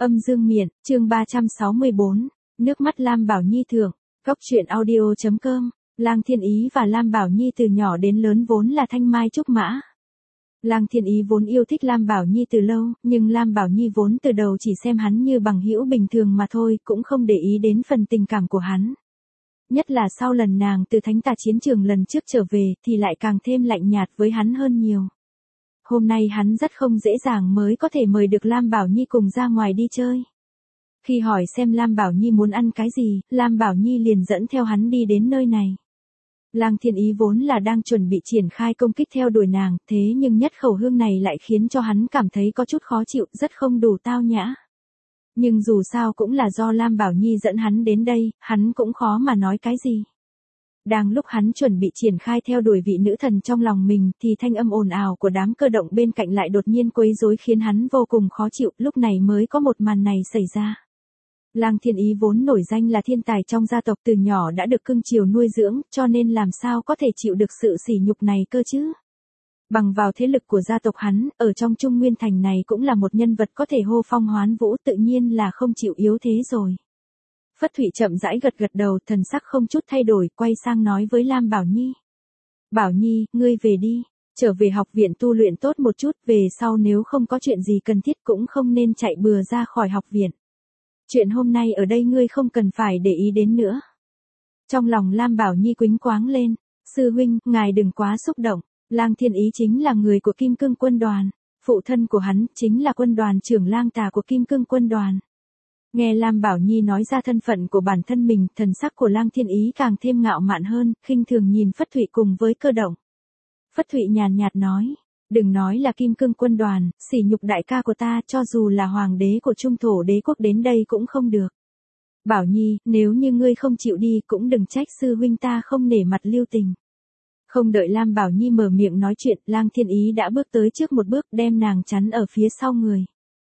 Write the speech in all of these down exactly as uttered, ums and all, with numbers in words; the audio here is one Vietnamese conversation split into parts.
Âm dương miện, chương ba trăm sáu mươi bốn, nước mắt Lam Bảo Nhi thưởng, góc truyện audio chấm com, Lang Thiên Ý và Lam Bảo Nhi từ nhỏ đến lớn vốn là thanh mai trúc mã. Lang Thiên Ý vốn yêu thích Lam Bảo Nhi từ lâu, nhưng Lam Bảo Nhi vốn từ đầu chỉ xem hắn như bằng hữu bình thường mà thôi, cũng không để ý đến phần tình cảm của hắn. Nhất là sau lần nàng từ thánh tà chiến trường lần trước trở về thì lại càng thêm lạnh nhạt với hắn hơn nhiều. Hôm nay hắn rất không dễ dàng mới có thể mời được Lam Bảo Nhi cùng ra ngoài đi chơi. Khi hỏi xem Lam Bảo Nhi muốn ăn cái gì, Lam Bảo Nhi liền dẫn theo hắn đi đến nơi này. Lang Thiên Ý vốn là đang chuẩn bị triển khai công kích theo đuổi nàng, thế nhưng nhất khẩu hương này lại khiến cho hắn cảm thấy có chút khó chịu, rất không đủ tao nhã. Nhưng dù sao cũng là do Lam Bảo Nhi dẫn hắn đến đây, hắn cũng khó mà nói cái gì. Đang lúc hắn chuẩn bị triển khai theo đuổi vị nữ thần trong lòng mình thì thanh âm ồn ào của đám cơ động bên cạnh lại đột nhiên quấy rối khiến hắn vô cùng khó chịu, lúc này mới có một màn này xảy ra. Lang Thiên Ý vốn nổi danh là thiên tài trong gia tộc, từ nhỏ đã được cưng chiều nuôi dưỡng, cho nên làm sao có thể chịu được sự sỉ nhục này cơ chứ. Bằng vào thế lực của gia tộc hắn, ở trong Trung Nguyên Thành này cũng là một nhân vật có thể hô phong hoán vũ, tự nhiên là không chịu yếu thế rồi. Phất Thụy chậm rãi gật gật đầu, thần sắc không chút thay đổi, quay sang nói với Lam Bảo Nhi. Bảo Nhi, ngươi về đi, trở về học viện tu luyện tốt một chút, về sau nếu không có chuyện gì cần thiết cũng không nên chạy bừa ra khỏi học viện. Chuyện hôm nay ở đây ngươi không cần phải để ý đến nữa. Trong lòng Lam Bảo Nhi quýnh quáng lên, sư huynh, ngài đừng quá xúc động, Lang Thiên Ý chính là người của Kim Cương quân đoàn, phụ thân của hắn chính là quân đoàn trưởng lang tà của Kim Cương quân đoàn. Nghe Lam Bảo Nhi nói ra thân phận của bản thân mình, thần sắc của Lang Thiên Ý càng thêm ngạo mạn hơn, khinh thường nhìn Phất Thụy cùng với cơ động. Phất Thụy nhàn nhạt nói, đừng nói là Kim Cương quân đoàn, sỉ nhục đại ca của ta, cho dù là hoàng đế của Trung Thổ đế quốc đến đây cũng không được. Bảo Nhi, nếu như ngươi không chịu đi cũng đừng trách sư huynh ta không nể mặt lưu tình. Không đợi Lam Bảo Nhi mở miệng nói chuyện, Lang Thiên Ý đã bước tới trước một bước đem nàng chắn ở phía sau người.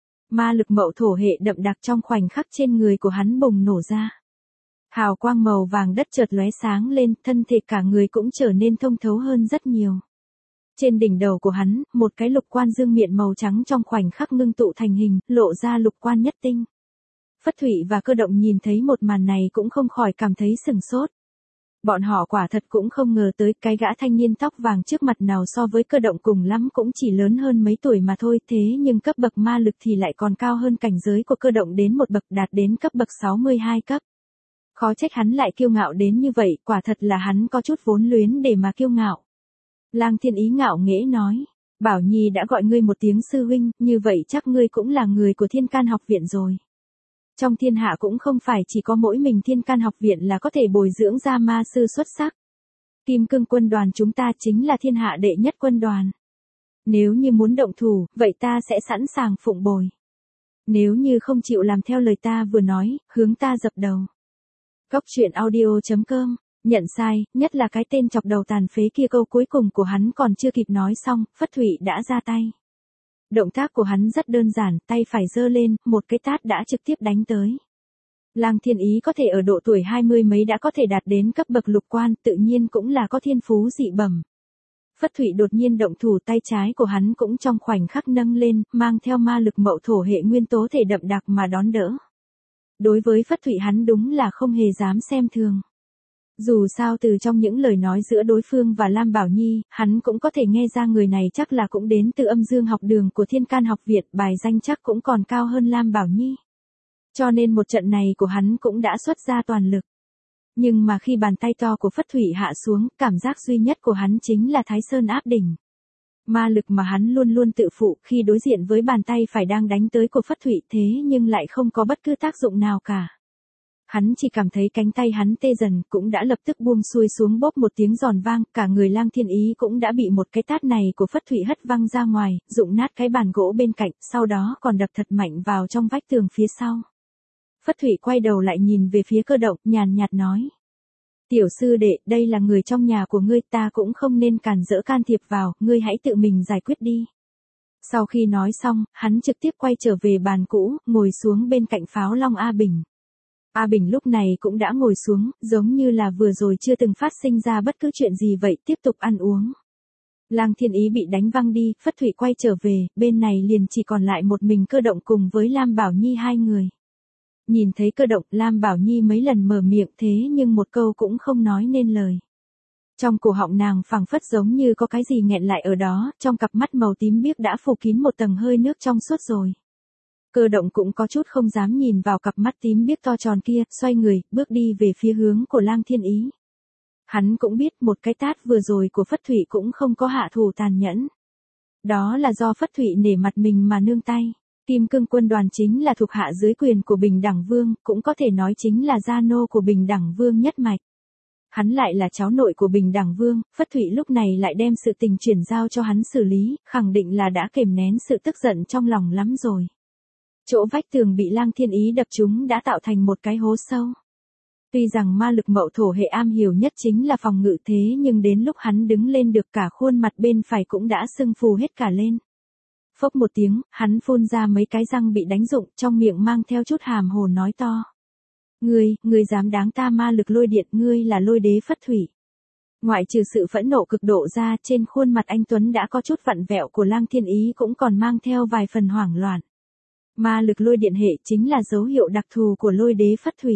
Ma lực mậu thổ hệ đậm đặc trong khoảnh khắc trên người của hắn bùng nổ ra. Hào quang màu vàng đất chợt lóe sáng lên, thân thể cả người cũng trở nên thông thấu hơn rất nhiều. Trên đỉnh đầu của hắn, một cái lục quan dương miện màu trắng trong khoảnh khắc ngưng tụ thành hình, lộ ra lục quan nhất tinh. Phất Thụy và cơ động nhìn thấy một màn này cũng không khỏi cảm thấy sửng sốt. Bọn họ quả thật cũng không ngờ tới cái gã thanh niên tóc vàng trước mặt nào so với cơ động cùng lắm cũng chỉ lớn hơn mấy tuổi mà thôi, thế nhưng cấp bậc ma lực thì lại còn cao hơn cảnh giới của cơ động đến một bậc, đạt đến cấp bậc sáu mươi hai cấp. Khó trách hắn lại kiêu ngạo đến như vậy, quả thật là hắn có chút vốn luyến để mà kiêu ngạo. Lang Thiên Ý ngạo nghễ nói, Bảo Nhi đã gọi ngươi một tiếng sư huynh, như vậy chắc ngươi cũng là người của Thiên Can học viện rồi. Trong thiên hạ cũng không phải chỉ có mỗi mình Thiên Can học viện là có thể bồi dưỡng ra ma sư xuất sắc. Kim Cương quân đoàn chúng ta chính là thiên hạ đệ nhất quân đoàn. Nếu như muốn động thủ, vậy ta sẽ sẵn sàng phụng bồi. Nếu như không chịu làm theo lời ta vừa nói, hướng ta dập đầu. Góc truyện audio chấm com, nhận sai, nhất là cái tên chọc đầu tàn phế kia, câu cuối cùng của hắn còn chưa kịp nói xong, Phất Thụy đã ra tay. Động tác của hắn rất đơn giản, tay phải giơ lên, một cái tát đã trực tiếp đánh tới. Lang Thiên Ý có thể ở độ tuổi hai mươi mấy đã có thể đạt đến cấp bậc lục quan, tự nhiên cũng là có thiên phú dị bẩm. Phất Thụy đột nhiên động thủ, tay trái của hắn cũng trong khoảnh khắc nâng lên, mang theo ma lực mậu thổ hệ nguyên tố thể đậm đặc mà đón đỡ. Đối với Phất Thụy hắn đúng là không hề dám xem thường. Dù sao từ trong những lời nói giữa đối phương và Lam Bảo Nhi, hắn cũng có thể nghe ra người này chắc là cũng đến từ âm dương học đường của Thiên Can học viện, bài danh chắc cũng còn cao hơn Lam Bảo Nhi. Cho nên một trận này của hắn cũng đã xuất ra toàn lực. Nhưng mà khi bàn tay to của Phất Thụy hạ xuống, cảm giác duy nhất của hắn chính là Thái Sơn áp đỉnh. Ma lực mà hắn luôn luôn tự phụ khi đối diện với bàn tay phải đang đánh tới của Phất Thụy, thế nhưng lại không có bất cứ tác dụng nào cả. Hắn chỉ cảm thấy cánh tay hắn tê dần, cũng đã lập tức buông xuôi xuống, bốp một tiếng giòn vang, cả người Lang Thiên Ý cũng đã bị một cái tát này của Phất Thụy hất văng ra ngoài, rụng nát cái bàn gỗ bên cạnh, sau đó còn đập thật mạnh vào trong vách tường phía sau. Phất Thụy quay đầu lại nhìn về phía cơ động, nhàn nhạt nói. Tiểu sư đệ, đây là người trong nhà của ngươi, ta cũng không nên cản rỡ can thiệp vào, ngươi hãy tự mình giải quyết đi. Sau khi nói xong, hắn trực tiếp quay trở về bàn cũ, ngồi xuống bên cạnh Pháo Long A Bình. A Bình lúc này cũng đã ngồi xuống, giống như là vừa rồi chưa từng phát sinh ra bất cứ chuyện gì vậy, tiếp tục ăn uống. Lang Thiên Ý bị đánh văng đi, Phất Thụy quay trở về, bên này liền chỉ còn lại một mình Cơ Động cùng với Lam Bảo Nhi hai người. Nhìn thấy Cơ Động, Lam Bảo Nhi mấy lần mở miệng thế nhưng một câu cũng không nói nên lời. Trong cổ họng nàng phảng phất giống như có cái gì nghẹn lại ở đó, trong cặp mắt màu tím biếc đã phủ kín một tầng hơi nước trong suốt rồi. Cơ Động cũng có chút không dám nhìn vào cặp mắt tím biếc to tròn kia, xoay người, bước đi về phía hướng của Lang Thiên Ý. Hắn cũng biết một cái tát vừa rồi của Phất Thụy cũng không có hạ thủ tàn nhẫn. Đó là do Phất Thụy nể mặt mình mà nương tay. Kim Cương Quân đoàn chính là thuộc hạ dưới quyền của Bình Đẳng Vương, cũng có thể nói chính là gia nô của Bình Đẳng Vương nhất mạch. Hắn lại là cháu nội của Bình Đẳng Vương, Phất Thụy lúc này lại đem sự tình chuyển giao cho hắn xử lý, khẳng định là đã kềm nén sự tức giận trong lòng lắm rồi. Chỗ vách tường bị Lang Thiên Ý đập trúng đã tạo thành một cái hố sâu. Tuy rằng ma lực mậu thổ hệ am hiểu nhất chính là phòng ngự thế nhưng đến lúc hắn đứng lên được cả khuôn mặt bên phải cũng đã sưng phù hết cả lên. Phốc một tiếng, hắn phun ra mấy cái răng bị đánh rụng, trong miệng mang theo chút hàm hồ nói to. Ngươi, ngươi dám đáng ta ma lực lôi điện, ngươi là lôi đế Phất Thụy. Ngoại trừ sự phẫn nộ cực độ ra, trên khuôn mặt anh Tuấn đã có chút vặn vẹo của Lang Thiên Ý cũng còn mang theo vài phần hoảng loạn. Ma lực lôi điện hệ chính là dấu hiệu đặc thù của lôi đế Phất Thụy.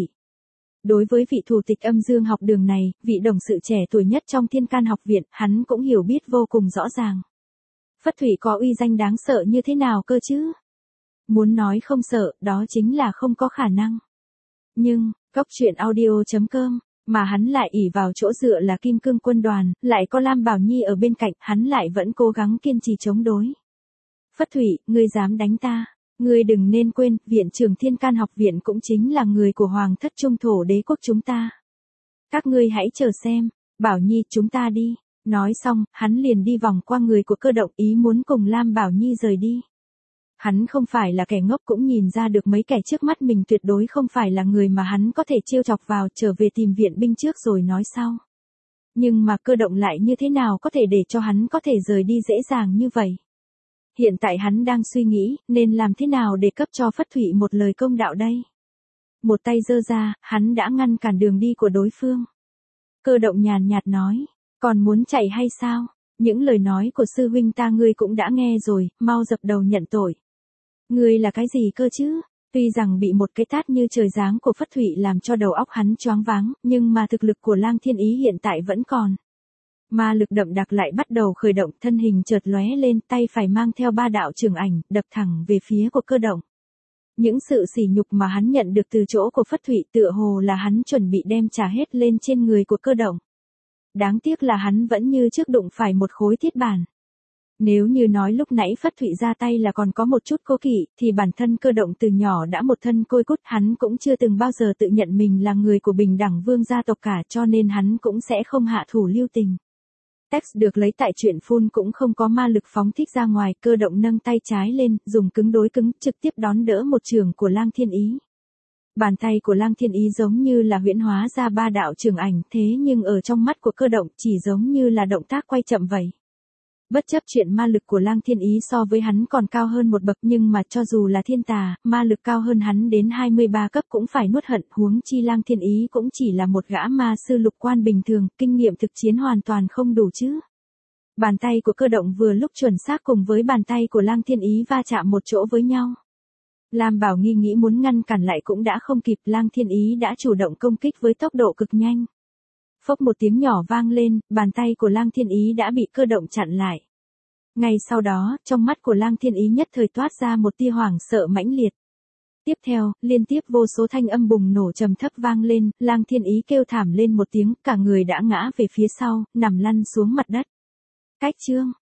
Đối với vị thủ tịch âm dương học đường này, vị đồng sự trẻ tuổi nhất trong Thiên Can học viện, hắn cũng hiểu biết vô cùng rõ ràng. Phất Thụy có uy danh đáng sợ như thế nào cơ chứ? Muốn nói không sợ, đó chính là không có khả năng. Nhưng, Cốc Truyện Audio chấm com, mà hắn lại ỷ vào chỗ dựa là Kim Cương Quân đoàn, lại có Lam Bảo Nhi ở bên cạnh, hắn lại vẫn cố gắng kiên trì chống đối. Phất Thụy, ngươi dám đánh ta? Ngươi đừng nên quên, viện trưởng Thiên Can học viện cũng chính là người của Hoàng thất Trung Thổ đế quốc chúng ta. Các ngươi hãy chờ xem, Bảo Nhi chúng ta đi. Nói xong, hắn liền đi vòng qua người của Cơ Động ý muốn cùng Lam Bảo Nhi rời đi. Hắn không phải là kẻ ngốc cũng nhìn ra được mấy kẻ trước mắt mình tuyệt đối không phải là người mà hắn có thể trêu chọc vào trở về tìm viện binh trước rồi nói sau. Nhưng mà Cơ Động lại như thế nào có thể để cho hắn có thể rời đi dễ dàng như vậy. Hiện tại hắn đang suy nghĩ nên làm thế nào để cấp cho Phất Thụy một lời công đạo đây. Một tay giơ ra, hắn đã ngăn cản đường đi của đối phương. Cơ Động nhàn nhạt nói. Còn muốn chạy hay sao? Những lời nói của sư huynh ta ngươi cũng đã nghe rồi, mau dập đầu nhận tội. Ngươi là cái gì cơ chứ? Tuy rằng bị một cái tát như trời giáng của Phất Thụy làm cho đầu óc hắn choáng váng, nhưng mà thực lực của Lang Thiên Ý hiện tại vẫn còn. Ma lực đậm đặc lại bắt đầu khởi động, thân hình chợt lóe lên, tay phải mang theo ba đạo trường ảnh, đập thẳng về phía của Cơ Động. Những sự sỉ nhục mà hắn nhận được từ chỗ của Phất Thụy tựa hồ là hắn chuẩn bị đem trả hết lên trên người của Cơ Động. Đáng tiếc là hắn vẫn như trước đụng phải một khối thiết bản. Nếu như nói lúc nãy Phất Thụy ra tay là còn có một chút cố kỵ, thì bản thân Cơ Động từ nhỏ đã một thân côi cút, hắn cũng chưa từng bao giờ tự nhận mình là người của Bình Đẳng Vương gia tộc cả, cho nên hắn cũng sẽ không hạ thủ lưu tình. Text được lấy tại truyện full cũng không có ma lực phóng thích ra ngoài, Cơ Động nâng tay trái lên, dùng cứng đối cứng, trực tiếp đón đỡ một trường của Lang Thiên Ý. Bàn tay của Lang Thiên Ý giống như là huyễn hóa ra ba đạo trường ảnh, thế nhưng ở trong mắt của Cơ Động chỉ giống như là động tác quay chậm vậy. Bất chấp chuyện ma lực của Lang Thiên Ý so với hắn còn cao hơn một bậc, nhưng mà cho dù là thiên tà, ma lực cao hơn hắn đến hai mươi ba cấp cũng phải nuốt hận, huống chi Lang Thiên Ý cũng chỉ là một gã ma sư lục quan bình thường, kinh nghiệm thực chiến hoàn toàn không đủ chứ. Bàn tay của Cơ Động vừa lúc chuẩn xác cùng với bàn tay của Lang Thiên Ý va chạm một chỗ với nhau. Lam Bảo Nghi nghĩ muốn ngăn cản lại cũng đã không kịp, Lang Thiên Ý đã chủ động công kích với tốc độ cực nhanh. Phốc một tiếng nhỏ vang lên, bàn tay của Lang Thiên Ý đã bị Cơ Động chặn lại. Ngay sau đó, trong mắt của Lang Thiên Ý nhất thời toát ra một tia hoảng sợ mãnh liệt. Tiếp theo, liên tiếp vô số thanh âm bùng nổ trầm thấp vang lên, Lang Thiên Ý kêu thảm lên một tiếng, cả người đã ngã về phía sau, nằm lăn xuống mặt đất. Cách chương